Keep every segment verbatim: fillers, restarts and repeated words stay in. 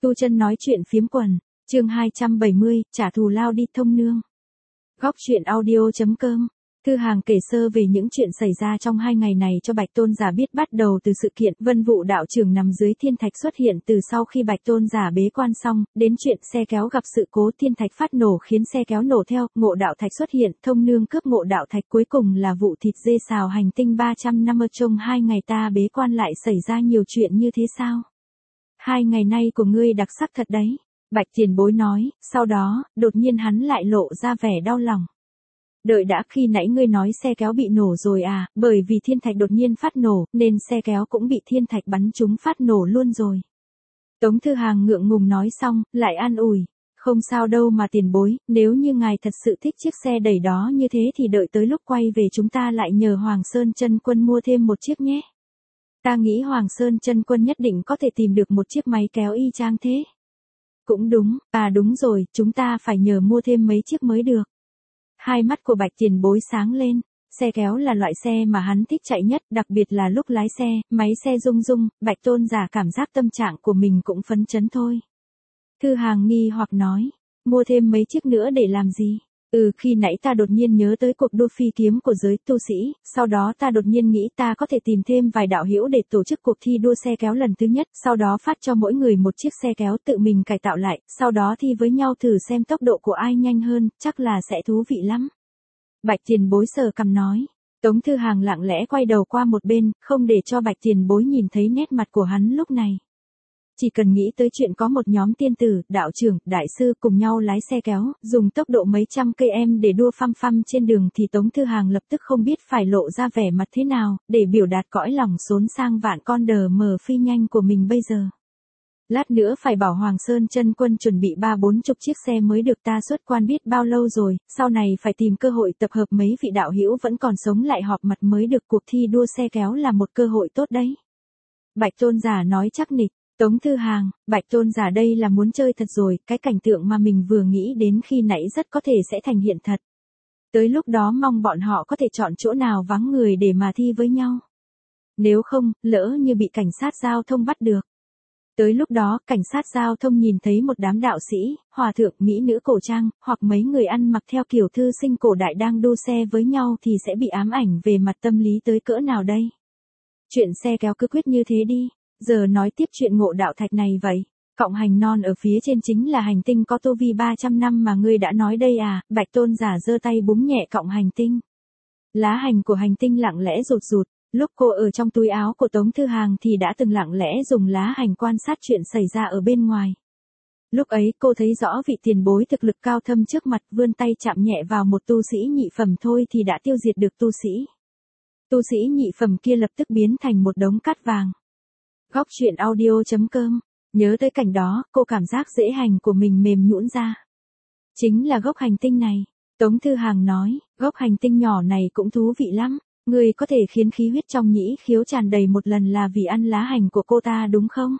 Tu Chân nói chuyện phiếm quần, chương hai trăm bảy mươi, trả thù lao đi Thông Nương. Góc truyện audio chấm com. Thư Hàng kể sơ về những chuyện xảy ra trong hai ngày này cho Bạch Tôn Giả biết, bắt đầu từ sự kiện Vân Vụ đạo trưởng nằm dưới thiên thạch xuất hiện từ sau khi Bạch Tôn Giả bế quan xong, đến chuyện xe kéo gặp sự cố thiên thạch phát nổ khiến xe kéo nổ theo, Ngộ Đạo Thạch xuất hiện, Thông Nương cướp Ngộ Đạo Thạch, cuối cùng là vụ thịt dê xào hành tinh ba trăm năm. Ở trong hai ngày ta bế quan lại xảy ra nhiều chuyện như thế sao? Hai ngày nay của ngươi đặc sắc thật đấy, Bạch Tiền Bối nói, sau đó, đột nhiên hắn lại lộ ra vẻ đau lòng. Đợi đã, khi nãy ngươi nói xe kéo bị nổ rồi à, bởi vì thiên thạch đột nhiên phát nổ, nên xe kéo cũng bị thiên thạch bắn trúng phát nổ luôn rồi. Tống Thư Hàng ngượng ngùng nói xong, lại an ủi, không sao đâu mà Tiền Bối, nếu như ngài thật sự thích chiếc xe đẩy đó như thế thì đợi tới lúc quay về chúng ta lại nhờ Hoàng Sơn Chân Quân mua thêm một chiếc nhé. Ta nghĩ Hoàng Sơn Chân Quân nhất định có thể tìm được một chiếc máy kéo y chang thế. Cũng đúng, à đúng rồi, chúng ta phải nhờ mua thêm mấy chiếc mới được. Hai mắt của Bạch Tiền Bối sáng lên, xe kéo là loại xe mà hắn thích chạy nhất, đặc biệt là lúc lái xe, máy xe rung rung, Bạch Tôn Giả cảm giác tâm trạng của mình cũng phấn chấn thôi. Thư Hàng nghi hoặc nói, mua thêm mấy chiếc nữa để làm gì? Ừ, khi nãy ta đột nhiên nhớ tới cuộc đua phi kiếm của giới tu sĩ, sau đó ta đột nhiên nghĩ ta có thể tìm thêm vài đạo hữu để tổ chức cuộc thi đua xe kéo lần thứ nhất, sau đó phát cho mỗi người một chiếc xe kéo tự mình cải tạo lại, sau đó thi với nhau thử xem tốc độ của ai nhanh hơn, chắc là sẽ thú vị lắm. Bạch Tiền Bối sờ cằm nói. Tống Thư Hàng lặng lẽ quay đầu qua một bên, không để cho Bạch Tiền Bối nhìn thấy nét mặt của hắn lúc này. Chỉ cần nghĩ tới chuyện có một nhóm tiên tử, đạo trưởng, đại sư cùng nhau lái xe kéo, dùng tốc độ mấy trăm cây em để đua phăm phăm trên đường thì Tống Thư Hàng lập tức không biết phải lộ ra vẻ mặt thế nào, để biểu đạt cõi lòng xốn sang vạn con đờ mờ phi nhanh của mình bây giờ. Lát nữa phải bảo Hoàng Sơn Chân Quân chuẩn bị ba bốn chục chiếc xe mới được, ta xuất quan biết bao lâu rồi, sau này phải tìm cơ hội tập hợp mấy vị đạo hữu vẫn còn sống lại họp mặt mới được, cuộc thi đua xe kéo là một cơ hội tốt đấy. Bạch Tôn Giả nói chắc nịch. Tống Thư Hàng, Bạch Tôn Giả đây là muốn chơi thật rồi, cái cảnh tượng mà mình vừa nghĩ đến khi nãy rất có thể sẽ thành hiện thật. Tới lúc đó mong bọn họ có thể chọn chỗ nào vắng người để mà thi với nhau. Nếu không, lỡ như bị cảnh sát giao thông bắt được. Tới lúc đó, cảnh sát giao thông nhìn thấy một đám đạo sĩ, hòa thượng, mỹ nữ cổ trang, hoặc mấy người ăn mặc theo kiểu thư sinh cổ đại đang đua xe với nhau thì sẽ bị ám ảnh về mặt tâm lý tới cỡ nào đây. Chuyện xe kéo cứ quyết như thế đi. Giờ nói tiếp chuyện Ngộ Đạo Thạch này vậy. Cộng hành non ở phía trên chính là hành tinh có tu vi ba trăm năm mà ngươi đã nói đây à? Bạch Tôn Giả giơ tay búng nhẹ cộng hành tinh. Lá hành của hành tinh lặng lẽ rụt rụt. Lúc cô ở trong túi áo của Tống Thư Hàng thì đã từng lặng lẽ dùng lá hành quan sát chuyện xảy ra ở bên ngoài. Lúc ấy cô thấy rõ vị tiền bối thực lực cao thâm trước mặt, vươn tay chạm nhẹ vào một tu sĩ nhị phẩm thôi thì đã tiêu diệt được tu sĩ. Tu sĩ nhị phẩm kia lập tức biến thành một đống cát vàng. Góc truyện audio chấm com. Nhớ tới cảnh đó, cô cảm giác rễ hành của mình mềm nhũn ra. Chính là gốc hành tinh này. Tống Thư Hàng nói, gốc hành tinh nhỏ này cũng thú vị lắm. Người có thể khiến khí huyết trong nhĩ khiếu tràn đầy một lần là vì ăn lá hành của cô ta đúng không?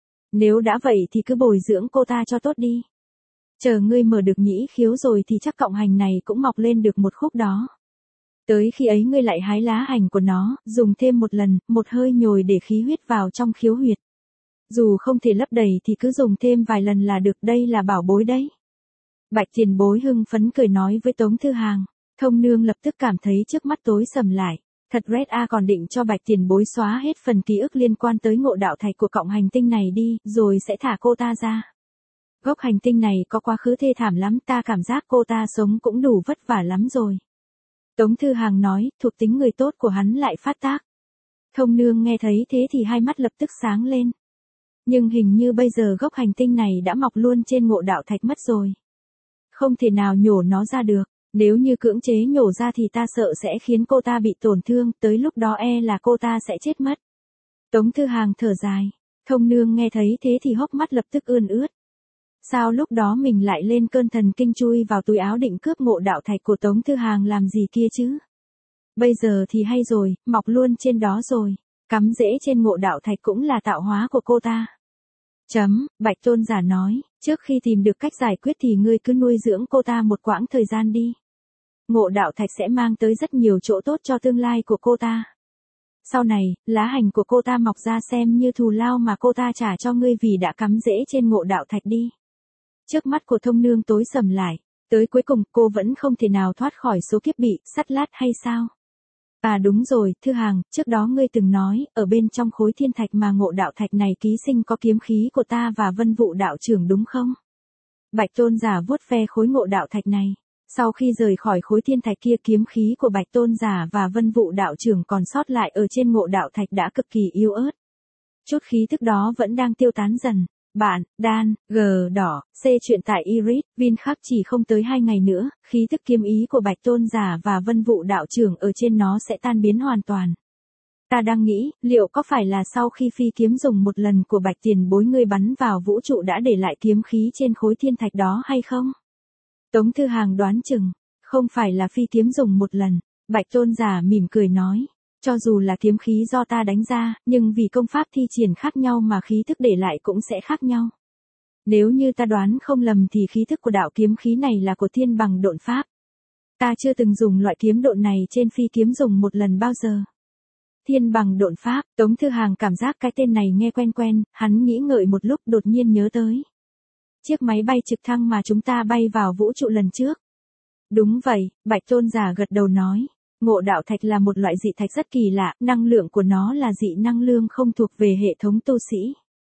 Nếu đã vậy thì cứ bồi dưỡng cô ta cho tốt đi. Chờ ngươi mở được nhĩ khiếu rồi thì chắc cộng hành này cũng mọc lên được một khúc đó. Tới khi ấy ngươi lại hái lá hành của nó, dùng thêm một lần, một hơi nhồi để khí huyết vào trong khiếu huyệt. Dù không thể lấp đầy thì cứ dùng thêm vài lần là được, đây là bảo bối đấy. Bạch Tiền Bối hưng phấn cười nói với Tống Thư Hàng. Thông Nương lập tức cảm thấy trước mắt tối sầm lại. Thật Red A còn định cho Bạch Tiền Bối xóa hết phần ký ức liên quan tới Ngộ Đạo Thạch của cộng hành tinh này đi, rồi sẽ thả cô ta ra. Gốc hành tinh này có quá khứ thê thảm lắm, ta cảm giác cô ta sống cũng đủ vất vả lắm rồi. Tống Thư Hàng nói, thuộc tính người tốt của hắn lại phát tác. Thông Nương nghe thấy thế thì hai mắt lập tức sáng lên. Nhưng hình như bây giờ gốc hành tinh này đã mọc luôn trên Ngộ Đạo Thạch mất rồi. Không thể nào nhổ nó ra được, nếu như cưỡng chế nhổ ra thì ta sợ sẽ khiến cô ta bị tổn thương, tới lúc đó e là cô ta sẽ chết mất. Tống Thư Hàng thở dài, Thông Nương nghe thấy thế thì hốc mắt lập tức ươn ướt. Sao lúc đó mình lại lên cơn thần kinh chui vào túi áo định cướp Ngộ Đạo Thạch của Tống Thư Hàng làm gì kia chứ? Bây giờ thì hay rồi, mọc luôn trên đó rồi, cắm rễ trên Ngộ Đạo Thạch cũng là tạo hóa của cô ta. Chấm, Bạch Tôn Giả nói, trước khi tìm được cách giải quyết thì ngươi cứ nuôi dưỡng cô ta một quãng thời gian đi. Ngộ Đạo Thạch sẽ mang tới rất nhiều chỗ tốt cho tương lai của cô ta. Sau này, lá hành của cô ta mọc ra xem như thù lao mà cô ta trả cho ngươi vì đã cắm rễ trên ngộ đạo thạch đi. Trước mắt của thông nương tối sầm lại, tới cuối cùng cô vẫn không thể nào thoát khỏi số kiếp bị sắt lát hay sao? À đúng rồi, Thư Hàng, trước đó ngươi từng nói, ở bên trong khối thiên thạch mà ngộ đạo thạch này ký sinh có kiếm khí của ta và Vân Vụ đạo trưởng đúng không? Bạch Tôn giả vuốt ve khối ngộ đạo thạch này. Sau khi rời khỏi khối thiên thạch kia, kiếm khí của Bạch Tôn giả và Vân Vụ đạo trưởng còn sót lại ở trên ngộ đạo thạch đã cực kỳ yếu ớt. Chút khí tức đó vẫn đang tiêu tán dần. Bạn, Dan, G đỏ, C truyện tại Iris, Vin khắc chỉ không tới hai ngày nữa, khí tức kiếm ý của Bạch Tôn giả và Vân Vụ đạo trưởng ở trên nó sẽ tan biến hoàn toàn. Ta đang nghĩ, liệu có phải là sau khi phi kiếm dùng một lần của Bạch tiền bối ngươi bắn vào vũ trụ đã để lại kiếm khí trên khối thiên thạch đó hay không? Tống Thư Hàng đoán chừng, không phải là phi kiếm dùng một lần, Bạch Tôn giả mỉm cười nói. Cho dù là kiếm khí do ta đánh ra, nhưng vì công pháp thi triển khác nhau mà khí thức để lại cũng sẽ khác nhau. Nếu như ta đoán không lầm thì khí thức của đạo kiếm khí này là của thiên bằng độn pháp. Ta chưa từng dùng loại kiếm độn này trên phi kiếm dùng một lần bao giờ. Thiên bằng độn pháp, Tống Thư Hàng cảm giác cái tên này nghe quen quen, hắn nghĩ ngợi một lúc đột nhiên nhớ tới. Chiếc máy bay trực thăng mà chúng ta bay vào vũ trụ lần trước. Đúng vậy, Bạch Tôn giả gật đầu nói. Ngộ đạo thạch là một loại dị thạch rất kỳ lạ, năng lượng của nó là dị năng lượng không thuộc về hệ thống tu sĩ.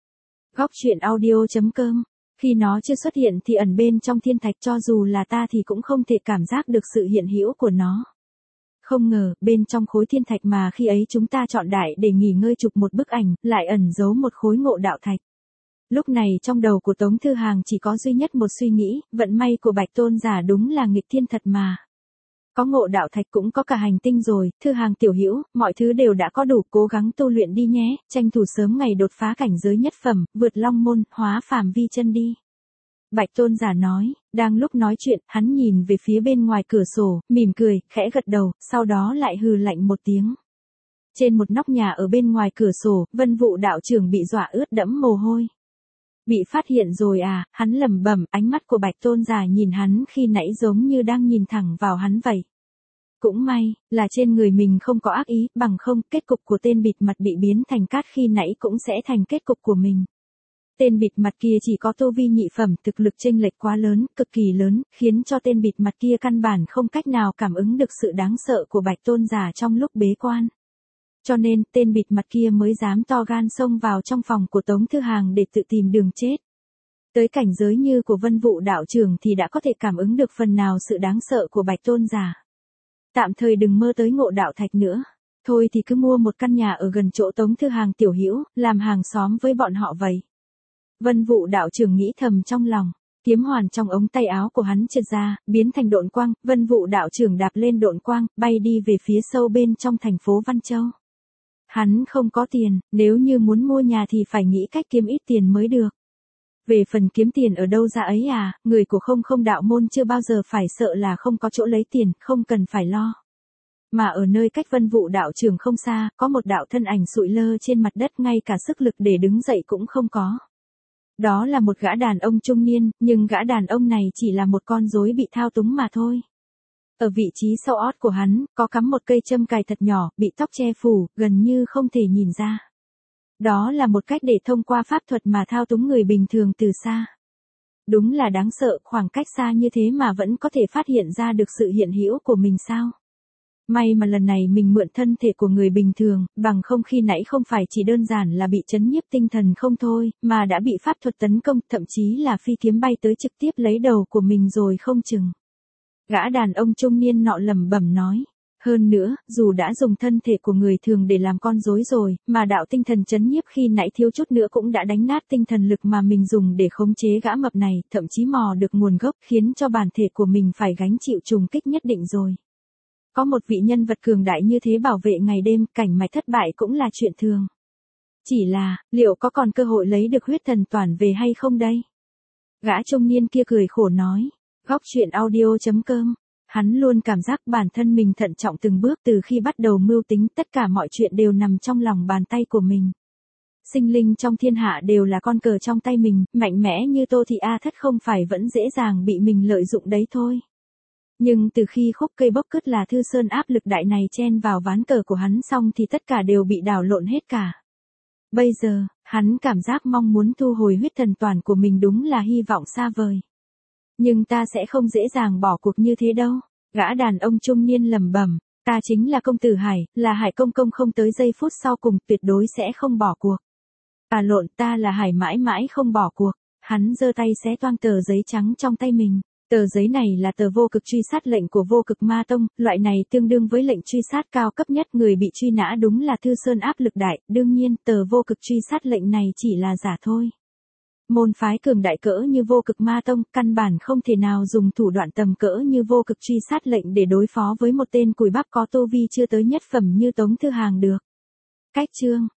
Góc truyện audio chấm com. Khi nó chưa xuất hiện thì ẩn bên trong thiên thạch, cho dù là ta thì cũng không thể cảm giác được sự hiện hữu của nó. Không ngờ, bên trong khối thiên thạch mà khi ấy chúng ta chọn đại để nghỉ ngơi chụp một bức ảnh, lại ẩn giấu một khối ngộ đạo thạch. Lúc này trong đầu của Tống Thư Hàng chỉ có duy nhất một suy nghĩ, vận may của Bạch Tôn giả đúng là nghịch thiên thật mà. Có ngộ đạo thạch cũng có cả hành tinh rồi, Thư Hàng tiểu hữu, mọi thứ đều đã có đủ, cố gắng tu luyện đi nhé, tranh thủ sớm ngày đột phá cảnh giới nhất phẩm, vượt long môn, hóa phàm vi chân đi. Bạch Tôn giả nói, đang lúc nói chuyện, hắn nhìn về phía bên ngoài cửa sổ, mỉm cười, khẽ gật đầu, sau đó lại hừ lạnh một tiếng. Trên một nóc nhà ở bên ngoài cửa sổ, Vân Vụ đạo trưởng bị dọa ướt đẫm mồ hôi. Bị phát hiện rồi à, hắn lẩm bẩm, ánh mắt của Bạch Tôn giả nhìn hắn khi nãy giống như đang nhìn thẳng vào hắn vậy. Cũng may, là trên người mình không có ác ý, bằng không, kết cục của tên bịt mặt bị biến thành cát khi nãy cũng sẽ thành kết cục của mình. Tên bịt mặt kia chỉ có tu vi nhị phẩm, thực lực chênh lệch quá lớn, cực kỳ lớn, khiến cho tên bịt mặt kia căn bản không cách nào cảm ứng được sự đáng sợ của Bạch Tôn giả trong lúc bế quan. Cho nên, tên bịt mặt kia mới dám to gan xông vào trong phòng của Tống Thư Hàng để tự tìm đường chết. Tới cảnh giới như của Vân Vụ đạo trưởng thì đã có thể cảm ứng được phần nào sự đáng sợ của Bạch Tôn giả. Tạm thời đừng mơ tới ngộ đạo thạch nữa. Thôi thì cứ mua một căn nhà ở gần chỗ Tống Thư Hàng tiểu hữu, làm hàng xóm với bọn họ vậy. Vân Vụ đạo trưởng nghĩ thầm trong lòng. Kiếm hoàn trong ống tay áo của hắn trượt ra, biến thành độn quang, Vân Vụ đạo trưởng đạp lên độn quang, bay đi về phía sâu bên trong thành phố Văn Châu. Hắn không có tiền, nếu như muốn mua nhà thì phải nghĩ cách kiếm ít tiền mới được. Về phần kiếm tiền ở đâu ra ấy à, người của không không đạo môn chưa bao giờ phải sợ là không có chỗ lấy tiền, không cần phải lo. Mà ở nơi cách Vân Vụ đạo trưởng không xa, có một đạo thân ảnh sụi lơ trên mặt đất, ngay cả sức lực để đứng dậy cũng không có. Đó là một gã đàn ông trung niên, nhưng gã đàn ông này chỉ là một con rối bị thao túng mà thôi. Ở vị trí sau ót của hắn, có cắm một cây châm cài thật nhỏ, bị tóc che phủ, gần như không thể nhìn ra. Đó là một cách để thông qua pháp thuật mà thao túng người bình thường từ xa. Đúng là đáng sợ, khoảng cách xa như thế mà vẫn có thể phát hiện ra được sự hiện hữu của mình sao. May mà lần này mình mượn thân thể của người bình thường, bằng không khi nãy không phải chỉ đơn giản là bị chấn nhiếp tinh thần không thôi, mà đã bị pháp thuật tấn công, thậm chí là phi kiếm bay tới trực tiếp lấy đầu của mình rồi không chừng. Gã đàn ông trung niên nọ lẩm bẩm nói. Hơn nữa, dù đã dùng thân thể của người thường để làm con rối rồi, mà đạo tinh thần chấn nhiếp khi nãy thiếu chút nữa cũng đã đánh nát tinh thần lực mà mình dùng để khống chế gã mập này, thậm chí mò được nguồn gốc, khiến cho bản thể của mình phải gánh chịu trùng kích nhất định rồi. Có một vị nhân vật cường đại như thế bảo vệ ngày đêm, cảnh mạch thất bại cũng là chuyện thường. Chỉ là, liệu có còn cơ hội lấy được huyết thần toàn về hay không đây? Gã trung niên kia cười khổ nói. Góc truyện audio chấm com. Hắn luôn cảm giác bản thân mình thận trọng từng bước, từ khi bắt đầu mưu tính, tất cả mọi chuyện đều nằm trong lòng bàn tay của mình. Sinh linh trong thiên hạ đều là con cờ trong tay mình, mạnh mẽ như Tô Thị A Thất không phải vẫn dễ dàng bị mình lợi dụng đấy thôi. Nhưng từ khi khúc cây bốc cứt là Thư Sơn áp lực đại này chen vào ván cờ của hắn xong thì tất cả đều bị đảo lộn hết cả. Bây giờ, hắn cảm giác mong muốn thu hồi huyết thần toàn của mình đúng là hy vọng xa vời. Nhưng ta sẽ không dễ dàng bỏ cuộc như thế đâu. Gã đàn ông trung niên lẩm bẩm, ta chính là công tử Hải, là Hải công công không tới giây phút sau cùng tuyệt đối sẽ không bỏ cuộc. À lộn, ta là Hải mãi mãi không bỏ cuộc. Hắn giơ tay xé toang tờ giấy trắng trong tay mình. Tờ giấy này là tờ vô cực truy sát lệnh của vô cực ma tông, loại này tương đương với lệnh truy sát cao cấp nhất, người bị truy nã đúng là Thư Sơn áp lực đại, đương nhiên tờ vô cực truy sát lệnh này chỉ là giả thôi. Môn phái cường đại cỡ như vô cực ma tông, căn bản không thể nào dùng thủ đoạn tầm cỡ như vô cực truy sát lệnh để đối phó với một tên cùi bắp có tu vi chưa tới nhất phẩm như Tống Thư Hàng được. Cách chương